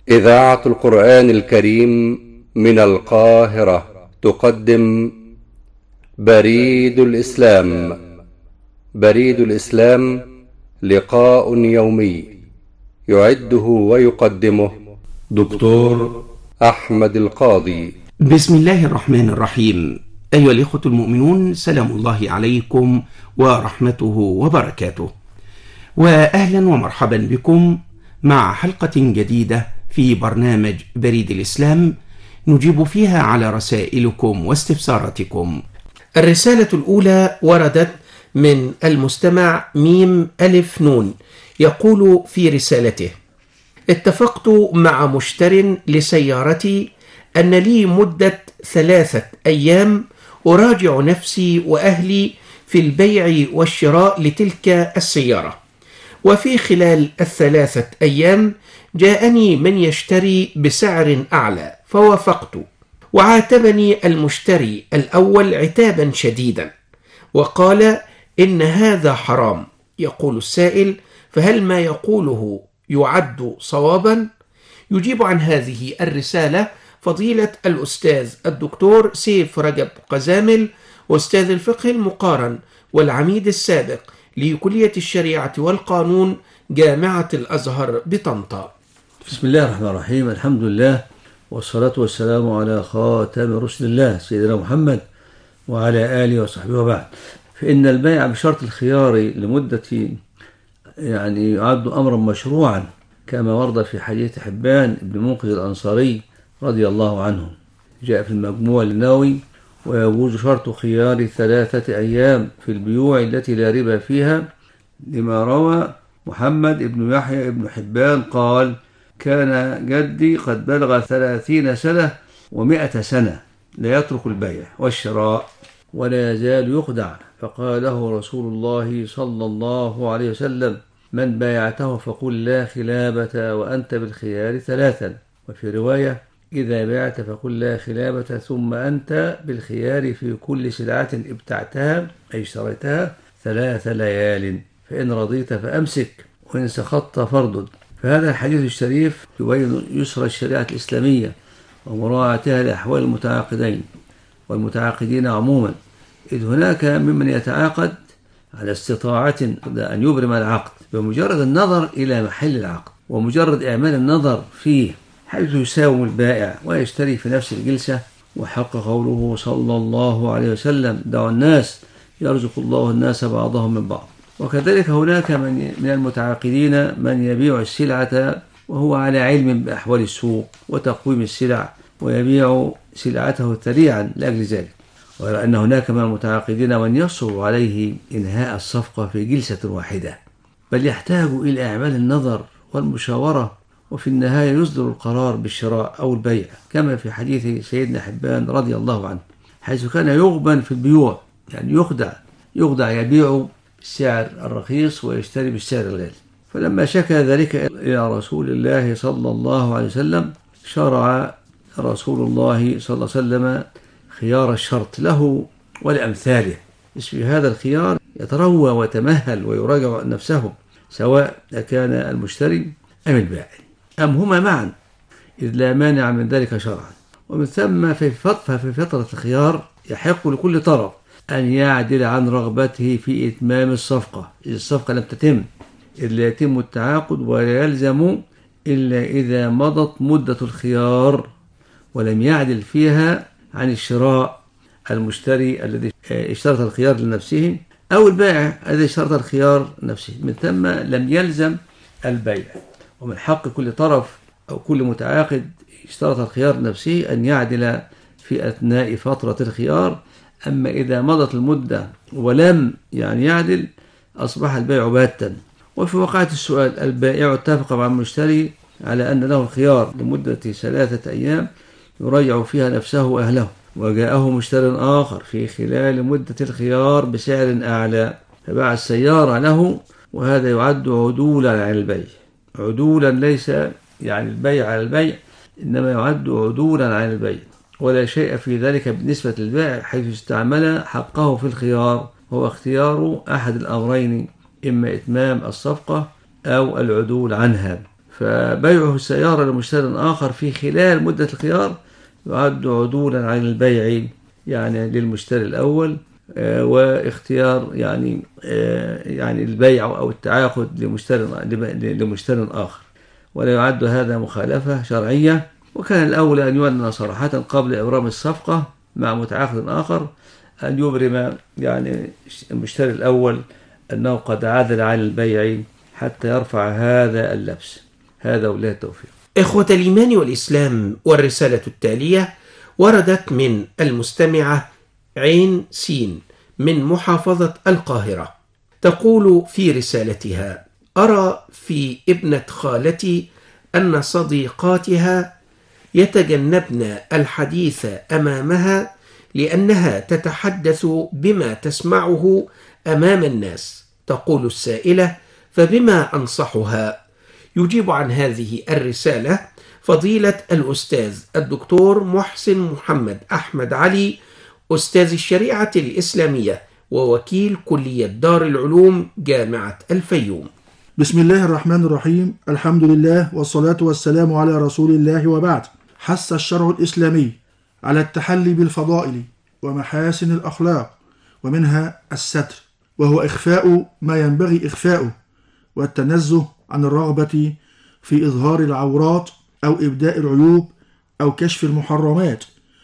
إذاعة القرآن الكريم من القاهرة تقدم بريد الإسلام. بريد الإسلام لقاء يومي يعده ويقدمه دكتور أحمد القاضي. بسم الله الرحمن الرحيم. أيها الإخوة المؤمنون، سلام الله عليكم ورحمته وبركاته، وأهلا ومرحبا بكم مع حلقة جديدة في برنامج بريد الإسلام نجيب فيها على رسائلكم واستفساراتكم. الرسالة الأولى وردت من المستمع ميم ألف نون، يقول في رسالته: اتفقت مع مشتر لسيارتي أن لي مدة 3 أيام أراجع نفسي وأهلي في البيع والشراء لتلك السيارة، وفي خلال 3 أيام جاءني من يشتري بسعر أعلى فوافقت، وعاتبني المشتري الأول عتابا شديدا وقال إن هذا حرام. يقول السائل: فهل ما يقوله يعد صوابا؟ يجيب عن هذه الرسالة فضيلة الأستاذ الدكتور سيف رجب قزامل، أستاذ الفقه المقارن والعميد السابق لكلية الشريعة والقانون جامعة الأزهر بطنطا. بسم الله الرحمن الرحيم. الحمد لله والصلاة والسلام على خاتم رسل الله سيدنا محمد وعلى آله وصحبه وبعد. فإن البيع بشرط الخيار لمدة يعد أمرا مشروعا كما ورد في حديث حبان بن منقذ الأنصاري رضي الله عنه، جاء في المجموع النووي: ويجوز شرط خيار 3 أيام في البيوع التي لا ربا فيها، لما روى محمد بن يحيى بن حبان قال: كان جدي قد بلغ 30 سنة و100 سنة لا يترك البيع والشراء ولا يزال يخدع، فقال له رسول الله صلى الله عليه وسلم: من بايعته فقل لا خلابة وأنت بالخيار 3. وفي رواية: إذا بعت فقل لا خلابة ثم أنت بالخيار في كل سلعة ابتعتها أي اشتريتها 3 ليال، فإن رضيت فأمسك وإن سخطت فاردد. فهذا الحديث الشريف يبين يسر الشريعة الإسلامية ومراعاتها لأحوال المتعاقدين والمتعاقدين عموما، إذ هناك ممن يتعاقد على استطاعة أن يبرم العقد بمجرد النظر إلى محل العقد ومجرد إعمال النظر فيه، حيث يساوم البائع ويشتري في نفس الجلسة، وحق قوله صلى الله عليه وسلم: دعوا الناس يرزق الله الناس بعضهم من بعض. وكذلك هناك من المتعاقدين من يبيع السلعة وهو على علم بأحوال السوق وتقويم السلع ويبيع سلعته سريعا لأجل ذلك، وأن هناك من المتعاقدين من يصعب عليه إنهاء الصفقة في جلسة واحدة، بل يحتاج إلى إعمال النظر والمشاورة، وفي النهاية يصدر القرار بالشراء أو البيع، كما في حديث سيدنا حبان رضي الله عنه، حيث كان يغبن في البيوع، يعني يخدع يبيع بالسعر الرخيص ويشتري بالسعر الغالي. فلما شكى ذلك إلى رسول الله صلى الله عليه وسلم شرع رسول الله صلى الله عليه وسلم خيار الشرط له ولأمثاله، اسم هذا الخيار يتروى ويتمهل ويراجع نفسه سواء كان المشتري أم البائع أم هما معا، إذ لا مانع من ذلك شرعا. ومن ثم في فترة الخيار يحق لكل طرف أن يعدل عن رغبته في إتمام الصفقة إذ الصفقة لم تتم، إذ لا يتم التعاقد ولا يلزم إلا إذا مضت مدة الخيار ولم يعدل فيها عن الشراء المشتري الذي اشترط الخيار لنفسه أو البائع الذي اشترط الخيار نفسه، من ثم لم يلزم البيع. ومن حق كل طرف أو كل متعاقد اشترط الخيار نفسه أن يعدل في أثناء فترة الخيار، أما إذا مضت المدة ولم يعدل أصبح البيع باتا. وفي وقعة السؤال البائع اتفق مع المشتري على أن له الخيار لمدة 3 أيام يريع فيها نفسه وأهله، وجاءه مشتر آخر في خلال مدة الخيار بسعر أعلى فباع السيارة له، وهذا يعد عدولا عن البيع، عدولا ليس البيع على البيع، إنما يعد عدولا عن البيع، ولا شيء في ذلك بالنسبة للبائع حيث استعمل حقه في الخيار، هو اختيار أحد الأمرين، إما إتمام الصفقة أو العدول عنها. فبيعه السيارة لمشتري آخر في خلال مدة الخيار يعد عدولا عن البيع يعني للمشتري الأول، واختيار يعني البيع أو التعاقد لمشتري آخر، ولا يعد هذا مخالفة شرعية. وكان الأولى أن يعلن صراحة قبل إبرام الصفقة مع متعاقد آخر، أن يبرم يعني المشتري الأول أنه قد عدل عن البيع حتى يرفع هذا اللبس. هذا والله التوفيق. إخوة الإيمان والإسلام، والرسالة التالية وردت من المستمعة عين سين من محافظة القاهرة، تقول في رسالتها: أرى في ابنة خالتي أن صديقاتها يتجنبن الحديث أمامها لأنها تتحدث بما تسمعه أمام الناس. تقول السائلة: فبما أنصحها؟ يجيب عن هذه الرسالة فضيلة الأستاذ الدكتور محسن محمد أحمد علي، أستاذ الشريعة الإسلامية ووكيل كلية دار العلوم جامعة الفيوم. بسم الله الرحمن الرحيم، الحمد لله والصلاة والسلام على رسول الله، وبعد. حث الشرع الإسلامي على التحلي بالفضائل ومحاسن الأخلاق، ومنها الستر، وهو إخفاء ما ينبغي إخفاؤه، والتنزه عن الرغبة في إظهار العورات أو إبداء العيوب أو كشف المحرمات.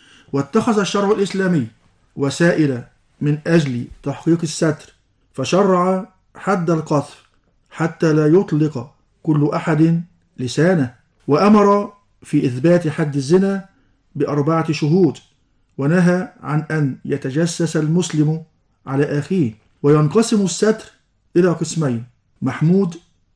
واتخذ الشرع الإسلامي وسائل من أجل تحقيق الستر، فشرع حد القذف حتى لا يطلق كل أحد لسانه، وأمر في إثبات حد الزنا ب4 شهود، ونهى عن أن يتجسس المسلم على أخيه. وينقسم الستر إلى قسمين: محمود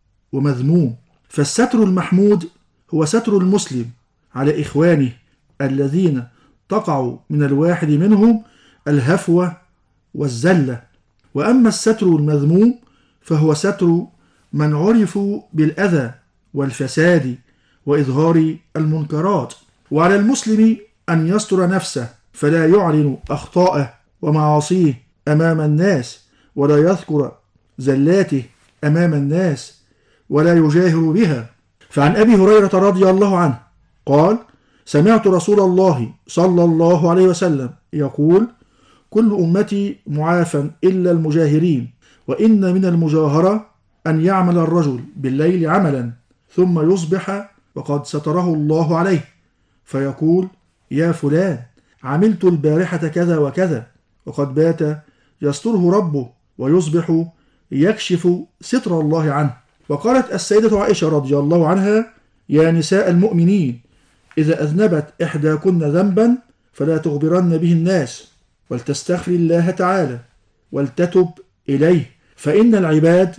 ومذموم. فالستر المحمود هو ستر المسلم على إخوانه الذين تقع من الواحد منهم الهفوة والزلة. وأما الستر المذموم فهو ستر من عرفوا بالأذى والفساد وإظهار المنكرات. وعلى المسلم أن يستر نفسه، فلا يعلن أخطاءه ومعاصيه أمام الناس، ولا يذكر زلاته أمام الناس، ولا يجاهر بها. فعن أبي هريرة رضي الله عنه قال: سمعت رسول الله صلى الله عليه وسلم يقول: كل أمتي معافى إلا المجاهرين، وإن من المجاهرة أن يعمل الرجل بالليل عملا ثم يصبح وقد ستره الله عليه، فيقول: يا فلان، عملت البارحة كذا وكذا، وقد بات يستره ربه، ويصبح يكشف ستر الله عنه. وقالت السيدة عائشة رضي الله عنها: يا نساء المؤمنين، إذا أذنبت إحداكن ذنبا فلا تخبرن به الناس، ولتستغفر الله تعالى ولتتب إليه، فإن العباد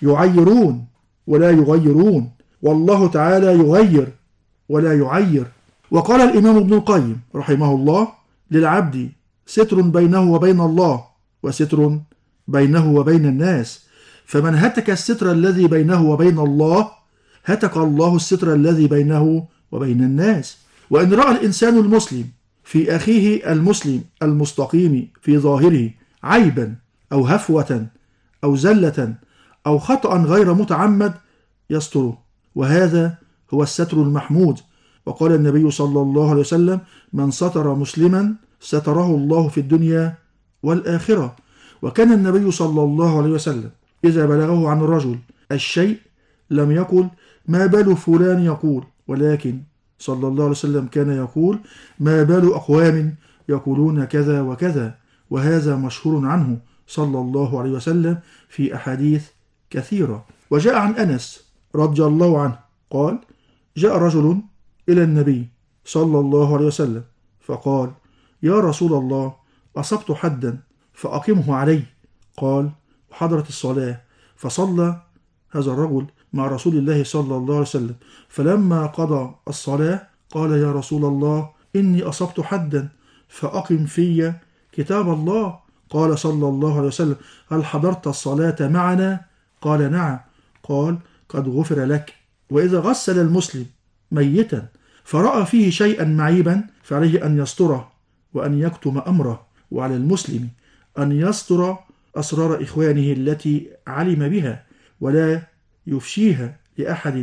يعيرون ولا يغيرون، والله تعالى يغير ولا يعير. وقال الإمام ابن القيم رحمه الله: للعبد ستر بينه وبين الله، وستر بينه وبين الناس، فمن هتك الستر الذي بينه وبين الله هتك الله الستر الذي بينه وبين الناس. وإن رأى الإنسان المسلم في أخيه المسلم المستقيم في ظاهره عيبا أو هفوة أو زلة أو خطأ غير متعمد يستره، وهذا هو الستر المحمود. وقال النبي صلى الله عليه وسلم: من ستر مسلما ستره الله في الدنيا والآخرة. وكان النبي صلى الله عليه وسلم إذا بلغه عن الرجل الشيء لم يقل: ما بال فلان يقول، ولكن صلى الله عليه وسلم كان يقول: ما بال أقوام يقولون كذا وكذا. وهذا مشهور عنه صلى الله عليه وسلم في أحاديث كثيرة. وجاء عن أنس رضي الله عنه قال: جاء رجل إلى النبي صلى الله عليه وسلم فقال: يا رسول الله، أصبت حدا فأقمه علي. قال: وحضرت الصلاة، فصلى هذا الرجل مع رسول الله صلى الله عليه وسلم، فلما قضى الصلاة قال: يا رسول الله، إني أصبت حدا فأقم في كتاب الله. قال صلى الله عليه وسلم: هل حضرت الصلاة معنا؟ قال: نعم. قال: قد غفر لك. وإذا غسل المسلم ميتا فرأى فيه شيئا معيبا فعليه أن يستره وأن يكتم أمره، وعلى المسلم أن يستر أسرار إخوانه التي علم بها ولا يفشيها لأحد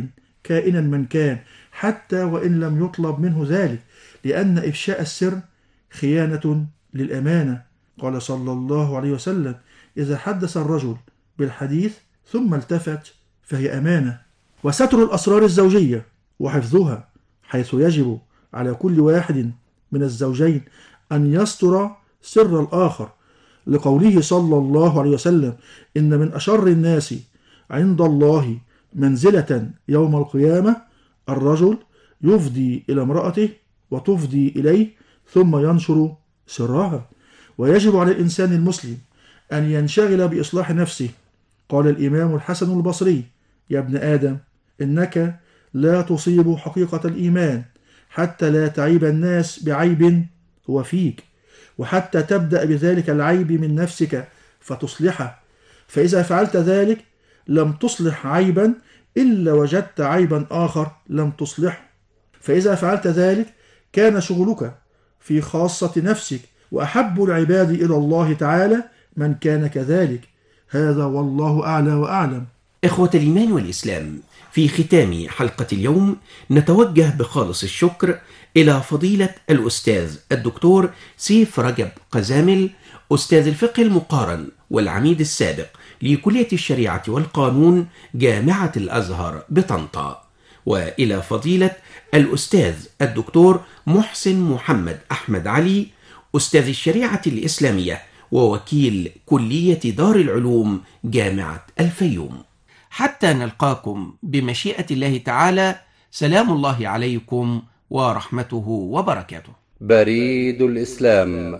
كائنا من كان، حتى وإن لم يطلب منه ذلك، لأن إفشاء السر خيانة للأمانة. قال صلى الله عليه وسلم: إذا حدث الرجل بالحديث ثم التفت فهي أمانة. وستر الأسرار الزوجية وحفظها، حيث يجب على كل واحد من الزوجين أن يستر سر الآخر، لقوله صلى الله عليه وسلم: إن من أشر الناس عند الله منزلة يوم القيامة الرجل يفضي إلى امرأته وتفضي إليه ثم ينشر سرها. ويجب على الإنسان المسلم أن ينشغل بإصلاح نفسه. قال الإمام الحسن البصري: يا ابن آدم، إنك لا تصيب حقيقة الإيمان حتى لا تعيب الناس بعيب هو فيك، وحتى تبدأ بذلك العيب من نفسك فتصلحه، فإذا فعلت ذلك لم تصلح عيبا إلا وجدت عيبا آخر لم تصلحه، فإذا فعلت ذلك كان شغلك في خاصة نفسك، وأحب العباد إلى الله تعالى من كان كذلك. هذا والله أعلى وأعلم. إخوة الإيمان والإسلام، في ختام حلقة اليوم نتوجه بخالص الشكر إلى فضيلة الأستاذ الدكتور سيف رجب قزامل، أستاذ الفقه المقارن والعميد السابق لكلية الشريعة والقانون جامعة الأزهر بطنطا، وإلى فضيلة الأستاذ الدكتور محسن محمد أحمد علي، أستاذ الشريعة الإسلامية ووكيل كلية دار العلوم جامعة الفيوم. حتى نلقاكم بمشيئة الله تعالى، سلام الله عليكم ورحمته وبركاته. بريد الإسلام.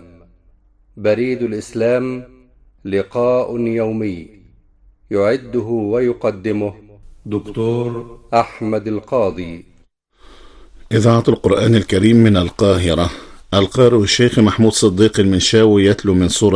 بريد الإسلام لقاء يومي يعده ويقدمه دكتور أحمد القاضي. إذاعة القرآن الكريم من القاهرة. القارئ الشيخ محمود صديق المنشاوي يتلو من سورة